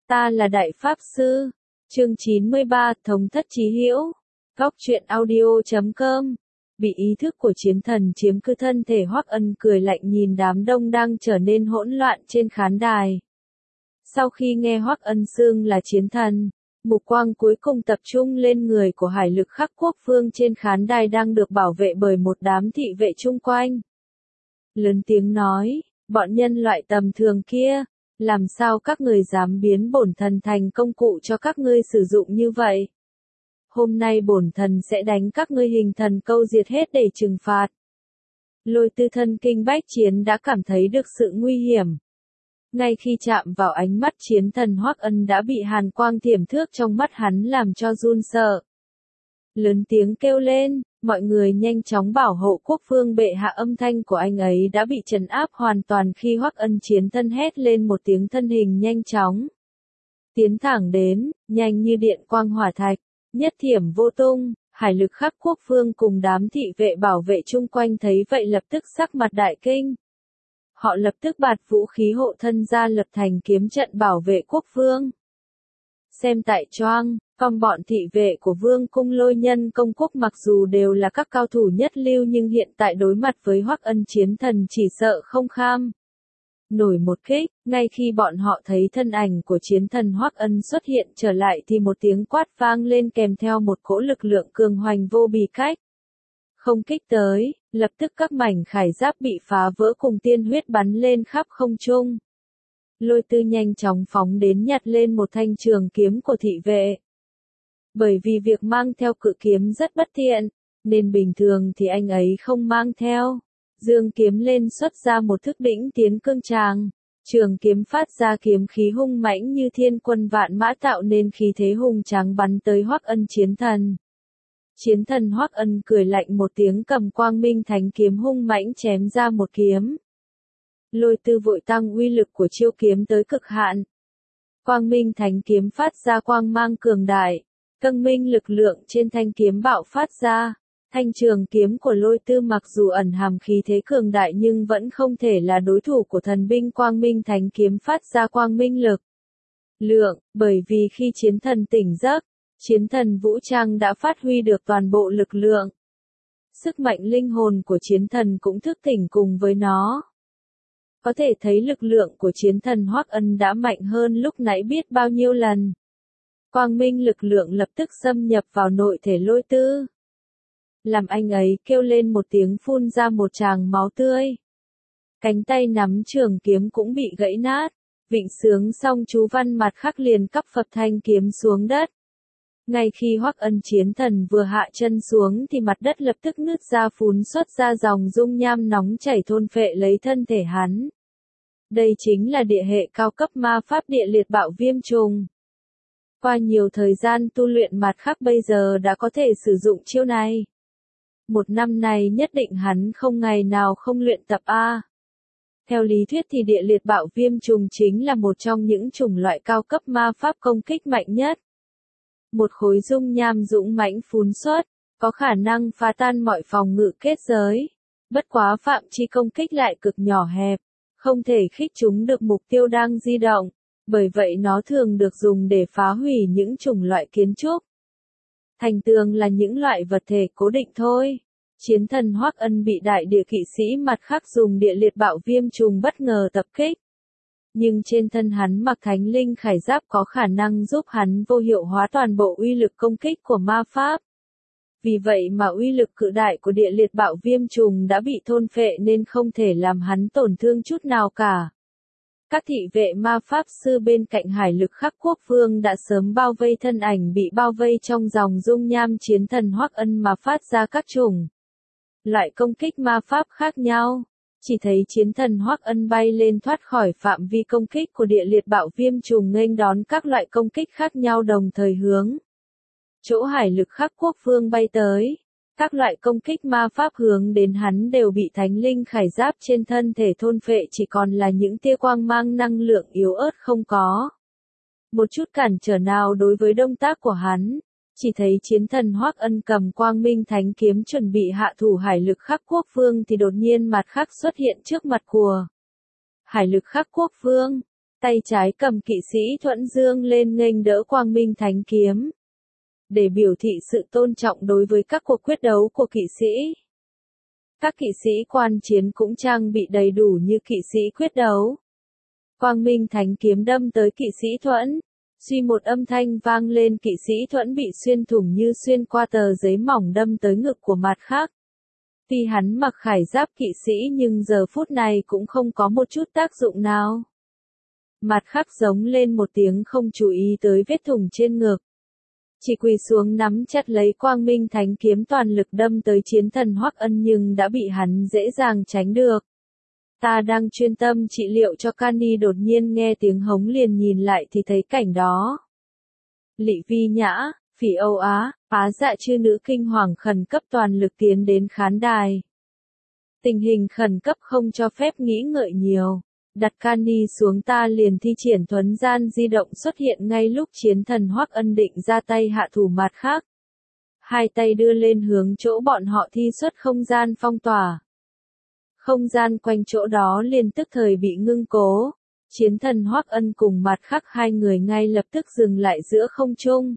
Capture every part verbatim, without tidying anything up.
Ta là Đại Pháp Sư. Chương chín mươi ba, Thống thất chí hữu. Góc truyện audio chấm com. Bị ý thức của chiến thần chiếm cứ thân thể, Hoắc Ân cười lạnh nhìn đám đông đang trở nên hỗn loạn trên khán đài. Sau khi nghe Hoắc Ân xưng là chiến thần, mục quang cuối cùng tập trung lên người của Hải Lực Khắc Quốc Vương trên khán đài đang được bảo vệ bởi một đám thị vệ chung quanh. Lớn tiếng nói, bọn nhân loại tầm thường kia, làm sao các người dám biến bổn thần thành công cụ cho các ngươi sử dụng như vậy? Hôm nay bổn thần sẽ đánh các ngươi hình thần câu diệt hết để trừng phạt. Lôi Tư thân kinh bách chiến đã cảm thấy được sự nguy hiểm. Ngay khi chạm vào ánh mắt chiến thần, Hoắc Ân đã bị hàn quang thiểm thước trong mắt hắn làm cho run sợ. Lớn tiếng kêu lên, mọi người nhanh chóng bảo hộ quốc vương bệ hạ. Âm thanh của anh ấy đã bị trấn áp hoàn toàn khi Hoắc Ân chiến thân hét lên một tiếng, thân hình nhanh chóng tiến thẳng đến, nhanh như điện quang hỏa thạch, nhất thiểm vô tung. Hải Lực Khắc Quốc Vương cùng đám thị vệ bảo vệ chung quanh thấy vậy lập tức sắc mặt đại kinh. Họ lập tức bạt vũ khí hộ thân ra lập thành kiếm trận bảo vệ quốc vương. Xem tại choang, phong bọn thị vệ của vương cung Lôi Nhân công quốc mặc dù đều là các cao thủ nhất lưu nhưng hiện tại đối mặt với Hoắc Ân chiến thần chỉ sợ không kham nổi một kích. Ngay khi bọn họ thấy thân ảnh của chiến thần Hoắc Ân xuất hiện trở lại thì một tiếng quát vang lên kèm theo một cỗ lực lượng cường hoành vô bì cách không kích tới, lập tức các mảnh khải giáp bị phá vỡ cùng tiên huyết bắn lên khắp không trung. Lôi Tư nhanh chóng phóng đến nhặt lên một thanh trường kiếm của thị vệ. Bởi vì việc mang theo cự kiếm rất bất tiện, nên bình thường thì anh ấy không mang theo. Dương kiếm lên xuất ra một thức đỉnh tiến cương tràng. Trường kiếm phát ra kiếm khí hung mãnh như thiên quân vạn mã, tạo nên khí thế hùng tráng bắn tới Hoắc Ân chiến thần. Chiến thần Hoắc Ân cười lạnh một tiếng, cầm Quang Minh Thánh kiếm hung mãnh chém ra một kiếm. Lôi Tư vội tăng uy lực của chiêu kiếm tới cực hạn. Quang Minh Thánh kiếm phát ra quang mang cường đại, căng minh lực lượng trên thanh kiếm bạo phát ra. Thanh trường kiếm của Lôi Tư mặc dù ẩn hàm khí thế cường đại nhưng vẫn không thể là đối thủ của thần binh Quang Minh Thánh kiếm phát ra quang minh lực lượng, bởi vì khi chiến thần tỉnh giấc, chiến thần vũ trang đã phát huy được toàn bộ lực lượng. Sức mạnh linh hồn của chiến thần cũng thức tỉnh cùng với nó. Có thể thấy lực lượng của chiến thần Hoắc Ân đã mạnh hơn lúc nãy biết bao nhiêu lần. Quang minh lực lượng lập tức xâm nhập vào nội thể Lôi Tư, làm anh ấy kêu lên một tiếng, phun ra một tràng máu tươi. Cánh tay nắm trường kiếm cũng bị gãy nát, vịnh sướng xong chú văn mặt khắc liền cắp phập thanh kiếm xuống đất. Ngay khi Hoắc Ân chiến thần vừa hạ chân xuống thì mặt đất lập tức nứt ra, phun xuất ra dòng dung nham nóng chảy thôn phệ lấy thân thể hắn. Đây chính là địa hệ cao cấp ma pháp địa liệt bạo viêm trùng. Qua nhiều thời gian tu luyện, mặt khắc bây giờ đã có thể sử dụng chiêu này. Một năm này nhất định hắn không ngày nào không luyện tập a. Theo lý thuyết thì địa liệt bạo viêm trùng chính là một trong những chủng loại cao cấp ma pháp công kích mạnh nhất. Một khối dung nham dũng mãnh phun xuất, có khả năng phá tan mọi phòng ngự kết giới. Bất quá phạm vi công kích lại cực nhỏ hẹp, không thể khích trúng được mục tiêu đang di động, bởi vậy nó thường được dùng để phá hủy những chủng loại kiến trúc. Thành tường là những loại vật thể cố định thôi. Chiến thần Hoắc Ân bị đại địa kỵ sĩ mặt khắc dùng địa liệt bạo viêm trùng bất ngờ tập kích. Nhưng trên thân hắn mặc thánh linh khải giáp có khả năng giúp hắn vô hiệu hóa toàn bộ uy lực công kích của ma pháp. Vì vậy mà uy lực cự đại của địa liệt bạo viêm trùng đã bị thôn phệ nên không thể làm hắn tổn thương chút nào cả. Các thị vệ ma pháp sư bên cạnh Hải Lực Khắc Quốc Vương đã sớm bao vây thân ảnh bị bao vây trong dòng dung nham chiến thần Hoắc Ân mà phát ra các chủng loại công kích ma pháp khác nhau. Chỉ thấy chiến thần Hoắc Ân bay lên thoát khỏi phạm vi công kích của địa liệt bạo viêm trùng, nghênh đón các loại công kích khác nhau đồng thời hướng chỗ Hải Lực Khắc Quốc Vương bay tới. Các loại công kích ma pháp hướng đến hắn đều bị thánh linh khải giáp trên thân thể thôn phệ, chỉ còn là những tia quang mang năng lượng yếu ớt, không có một chút cản trở nào đối với động tác của hắn. Chỉ thấy chiến thần Hoắc Ân cầm Quang Minh Thánh kiếm chuẩn bị hạ thủ Hải Lực Khắc Quốc Vương thì đột nhiên mặt khắc xuất hiện trước mặt của Hải Lực Khắc Quốc Vương. Tay trái cầm kỵ sĩ Thuẫn Dương lên nghênh đỡ Quang Minh Thánh Kiếm. Để biểu thị sự tôn trọng đối với các cuộc quyết đấu của kỵ sĩ. Các kỵ sĩ quan chiến cũng trang bị đầy đủ như kỵ sĩ quyết đấu. Quang Minh Thánh Kiếm đâm tới kỵ sĩ Thuẫn. Suy một âm thanh vang lên, kỵ sĩ Thuẫn bị xuyên thủng như xuyên qua tờ giấy mỏng đâm tới ngực của mặt khác. Tuy hắn mặc khải giáp kỵ sĩ nhưng giờ phút này cũng không có một chút tác dụng nào. Mặt khác giống lên một tiếng không chú ý tới vết thủng trên ngực. Chỉ quỳ xuống nắm chặt lấy Quang Minh Thánh Kiếm toàn lực đâm tới chiến thần Hoắc Ân nhưng đã bị hắn dễ dàng tránh được. Ta đang chuyên tâm trị liệu cho Cani đột nhiên nghe tiếng hống liền nhìn lại thì thấy cảnh đó. Lị Vi Nhã, Phỉ Âu Á, Á Dạ chư nữ kinh hoàng khẩn cấp toàn lực tiến đến khán đài. Tình hình khẩn cấp không cho phép nghĩ ngợi nhiều. Đặt Cani xuống ta liền thi triển thuấn gian di động xuất hiện ngay lúc chiến thần Hoắc Ân định ra tay hạ thủ mặt khác. Hai tay đưa lên hướng chỗ bọn họ thi xuất không gian phong tỏa. Không gian quanh chỗ đó liền tức thời bị ngưng cố. Chiến thần Hoắc Ân cùng mặt khác hai người ngay lập tức dừng lại giữa không trung.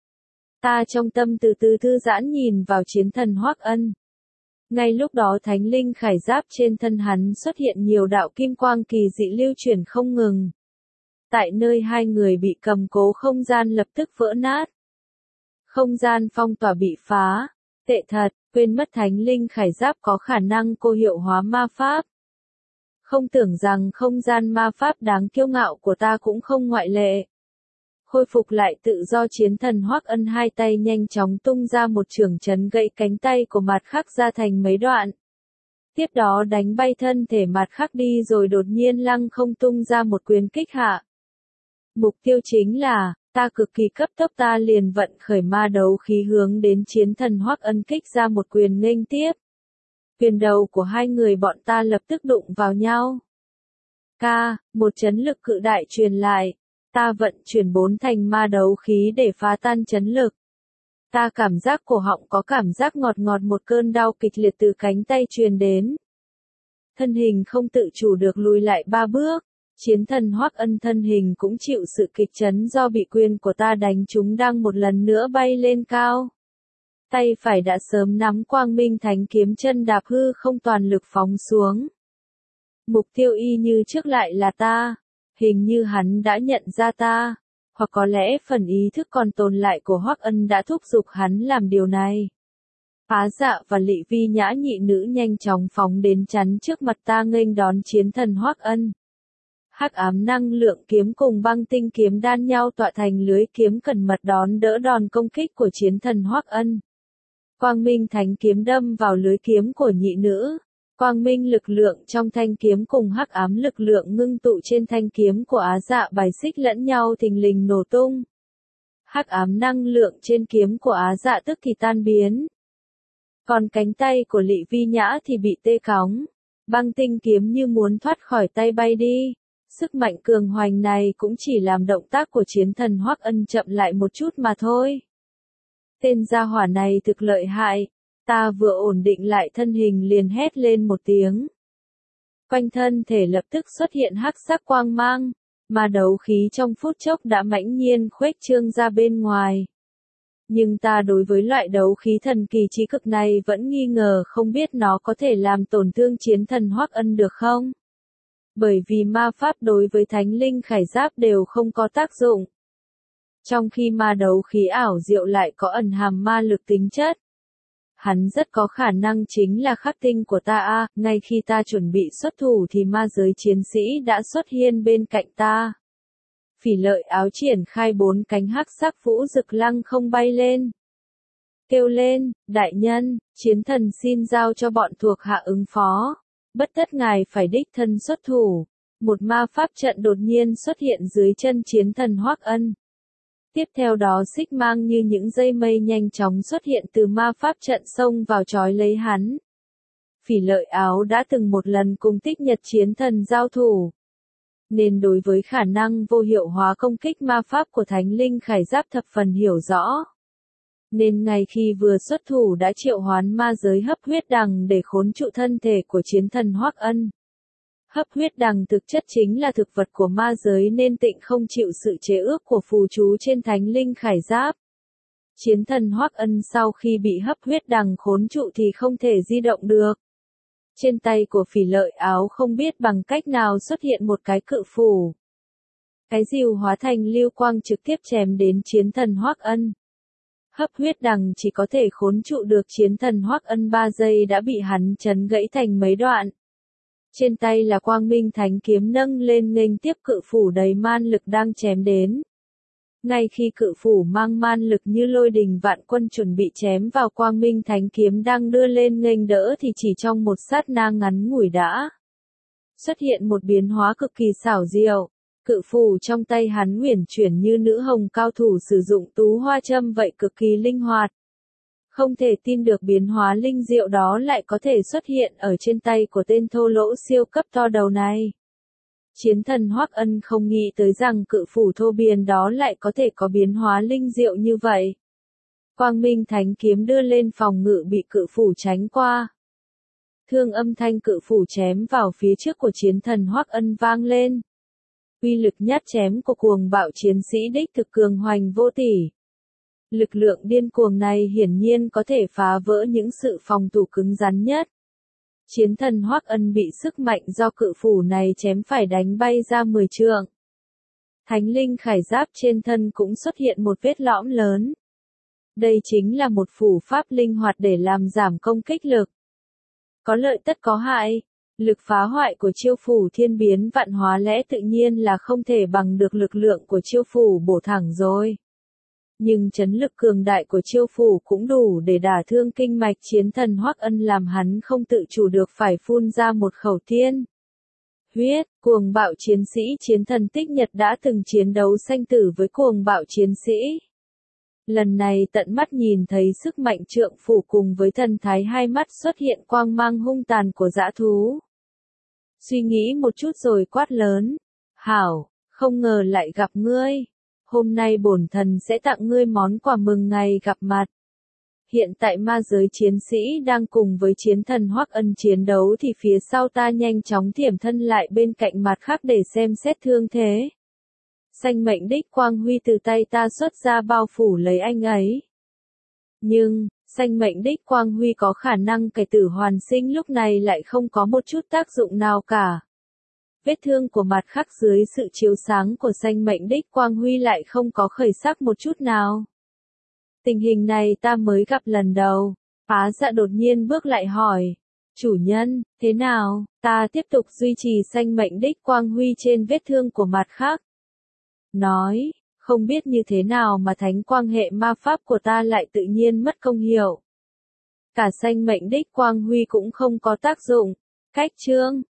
Ta trong tâm từ từ thư giãn nhìn vào chiến thần Hoắc Ân. Ngay lúc đó thánh linh khải giáp trên thân hắn xuất hiện nhiều đạo kim quang kỳ dị lưu chuyển không ngừng. Tại nơi hai người bị cầm cố không gian lập tức vỡ nát. Không gian phong tỏa bị phá. Tệ thật, quên mất thánh linh khải giáp có khả năng cô hiệu hóa ma pháp. Không tưởng rằng không gian ma pháp đáng kiêu ngạo của ta cũng không ngoại lệ. Khôi phục lại tự do chiến thần Hoắc Ân hai tay nhanh chóng tung ra một chưởng chấn gãy cánh tay của mặt khác ra thành mấy đoạn. Tiếp đó đánh bay thân thể mặt khác đi rồi đột nhiên lăng không tung ra một quyền kích hạ. Mục tiêu chính là, ta cực kỳ cấp tốc ta liền vận khởi ma đấu khí hướng đến chiến thần Hoắc Ân kích ra một quyền nghênh tiếp. Quyền đầu của hai người bọn ta lập tức đụng vào nhau. Ca, một chấn lực cự đại truyền lại. Ta vận chuyển bốn thành ma đấu khí để phá tan chấn lực. Ta cảm giác cổ họng có cảm giác ngọt ngọt một cơn đau kịch liệt từ cánh tay truyền đến. Thân hình không tự chủ được lùi lại ba bước. Chiến thần Hoắc Ân thân hình cũng chịu sự kịch chấn do bị quyền của ta đánh trúng đang một lần nữa bay lên cao. Tay phải đã sớm nắm Quang Minh Thánh Kiếm chân đạp hư không toàn lực phóng xuống. Mục tiêu y như trước lại là ta. Hình như hắn đã nhận ra ta, hoặc có lẽ phần ý thức còn tồn lại của Hoắc Ân đã thúc giục hắn làm điều này. Á Dạ và Lị Vi Nhã nhị nữ nhanh chóng phóng đến chắn trước mặt ta nghênh đón chiến thần Hoắc Ân. Hắc ám năng lượng kiếm cùng băng tinh kiếm đan nhau tọa thành lưới kiếm cẩn mật đón đỡ đòn công kích của chiến thần Hoắc Ân. Quang Minh Thánh Kiếm đâm vào lưới kiếm của nhị nữ. Quang minh lực lượng trong thanh kiếm cùng hắc ám lực lượng ngưng tụ trên thanh kiếm của Á Dạ bài xích lẫn nhau thình lình nổ tung. Hắc ám năng lượng trên kiếm của Á Dạ tức thì tan biến. Còn cánh tay của Lị Vi Nhã thì bị tê cóng. Băng tinh kiếm như muốn thoát khỏi tay bay đi. Sức mạnh cường hoành này cũng chỉ làm động tác của chiến thần Hoắc Ân chậm lại một chút mà thôi. Tên gia hỏa này thực lợi hại. Ta vừa ổn định lại thân hình liền hét lên một tiếng. Quanh thân thể lập tức xuất hiện hắc sắc quang mang, mà đấu khí trong phút chốc đã mãnh nhiên khuếch trương ra bên ngoài. Nhưng ta đối với loại đấu khí thần kỳ trí cực này vẫn nghi ngờ không biết nó có thể làm tổn thương chiến thần Hoắc Ân được không? Bởi vì ma pháp đối với thánh linh khải giáp đều không có tác dụng. Trong khi ma đấu khí ảo diệu lại có ẩn hàm ma lực tính chất. Hắn rất có khả năng chính là khắc tinh của ta a, à, ngay khi ta chuẩn bị xuất thủ thì ma giới chiến sĩ đã xuất hiện bên cạnh ta. Phỉ Lợi áo triển khai bốn cánh hắc sắc vũ rực lăng không bay lên. Kêu lên, đại nhân, chiến thần xin giao cho bọn thuộc hạ ứng phó. Bất tất ngài phải đích thân xuất thủ. Một ma pháp trận đột nhiên xuất hiện dưới chân chiến thần Hoắc Ân. Tiếp theo đó xích mang như những dây mây nhanh chóng xuất hiện từ ma pháp trận xông vào trói lấy hắn. Phỉ Lợi áo đã từng một lần cùng Tích Nhật chiến thần giao thủ. Nên đối với khả năng vô hiệu hóa công kích ma pháp của thánh linh khải giáp thập phần hiểu rõ. Nên ngay khi vừa xuất thủ đã triệu hoán ma giới hấp huyết đằng để khốn trụ thân thể của chiến thần Hoắc Ân. Hấp huyết đằng thực chất chính là thực vật của ma giới nên tịnh không chịu sự chế ước của phù chú trên thánh linh khải giáp. Chiến thần Hoắc Ân sau khi bị hấp huyết đằng khốn trụ thì không thể di động được. Trên tay của Phỉ Lợi Áo không biết bằng cách nào xuất hiện một cái cự phủ. Cái rìu hóa thành lưu quang trực tiếp chém đến chiến thần Hoắc Ân. Hấp huyết đằng chỉ có thể khốn trụ được chiến thần Hoắc Ân ba giây đã bị hắn chấn gãy thành mấy đoạn. Trên tay là Quang Minh Thánh kiếm nâng lên nghênh tiếp cự phủ đầy man lực đang chém đến. Ngay khi cự phủ mang man lực như lôi đình vạn quân chuẩn bị chém vào Quang Minh Thánh kiếm đang đưa lên nghênh đỡ thì chỉ trong một sát na ngắn ngủi đã xuất hiện một biến hóa cực kỳ xảo diệu. Cự phủ trong tay hắn uyển chuyển như nữ hồng cao thủ sử dụng tú hoa châm vậy, cực kỳ linh hoạt. Không thể tin được biến hóa linh diệu đó lại có thể xuất hiện ở trên tay của tên thô lỗ siêu cấp to đầu này. Chiến thần Hoắc Ân không nghĩ tới rằng cự phủ thô biên đó lại có thể có biến hóa linh diệu như vậy. Quang Minh Thánh kiếm đưa lên phòng ngự bị cự phủ tránh qua. Thương âm thanh cự phủ chém vào phía trước của chiến thần Hoắc Ân vang lên. Uy lực nhát chém của cuồng bạo chiến sĩ đích thực cường hoành vô tỷ. Lực lượng điên cuồng này hiển nhiên có thể phá vỡ những sự phòng thủ cứng rắn nhất. Chiến thần Hoắc Ân bị sức mạnh do cự phủ này chém phải đánh bay ra mười trượng. Thánh linh khải giáp trên thân cũng xuất hiện một vết lõm lớn. Đây chính là một phủ pháp linh hoạt để làm giảm công kích lực. Có lợi tất có hại. Lực phá hoại của chiêu phủ thiên biến vạn hóa lẽ tự nhiên là không thể bằng được lực lượng của chiêu phủ bổ thẳng rồi. Nhưng chấn lực cường đại của chiêu phủ cũng đủ để đả thương kinh mạch chiến thần Hoắc Ân, làm hắn không tự chủ được phải phun ra một khẩu tiên huyết. Cuồng bạo chiến sĩ chiến thần Tích Nhật đã từng chiến đấu sanh tử với cuồng bạo chiến sĩ. Lần này tận mắt nhìn thấy sức mạnh trượng phủ cùng với thần thái hai mắt xuất hiện quang mang hung tàn của dã thú. Suy nghĩ một chút rồi quát lớn. Hảo, không ngờ lại gặp ngươi. Hôm nay bổn thần sẽ tặng ngươi món quà mừng ngày gặp mặt. Hiện tại ma giới chiến sĩ đang cùng với chiến thần Hoắc Ân chiến đấu thì phía sau ta nhanh chóng thiểm thân lại bên cạnh mặt khác để xem xét thương thế. Sanh mệnh đích quang huy từ tay ta xuất ra bao phủ lấy anh ấy. Nhưng, sanh mệnh đích quang huy có khả năng cải tử hoàn sinh lúc này lại không có một chút tác dụng nào cả. Vết thương của mặt khắc dưới sự chiếu sáng của sanh mệnh đích quang huy lại không có khởi sắc một chút nào. Tình hình này ta mới gặp lần đầu. Phá Dạ đột nhiên bước lại hỏi. Chủ nhân, thế nào? Ta tiếp tục duy trì sanh mệnh đích quang huy trên vết thương của mặt khắc. Nói, không biết như thế nào mà thánh quang hệ ma pháp của ta lại tự nhiên mất công hiệu. Cả sanh mệnh đích quang huy cũng không có tác dụng. Cách chương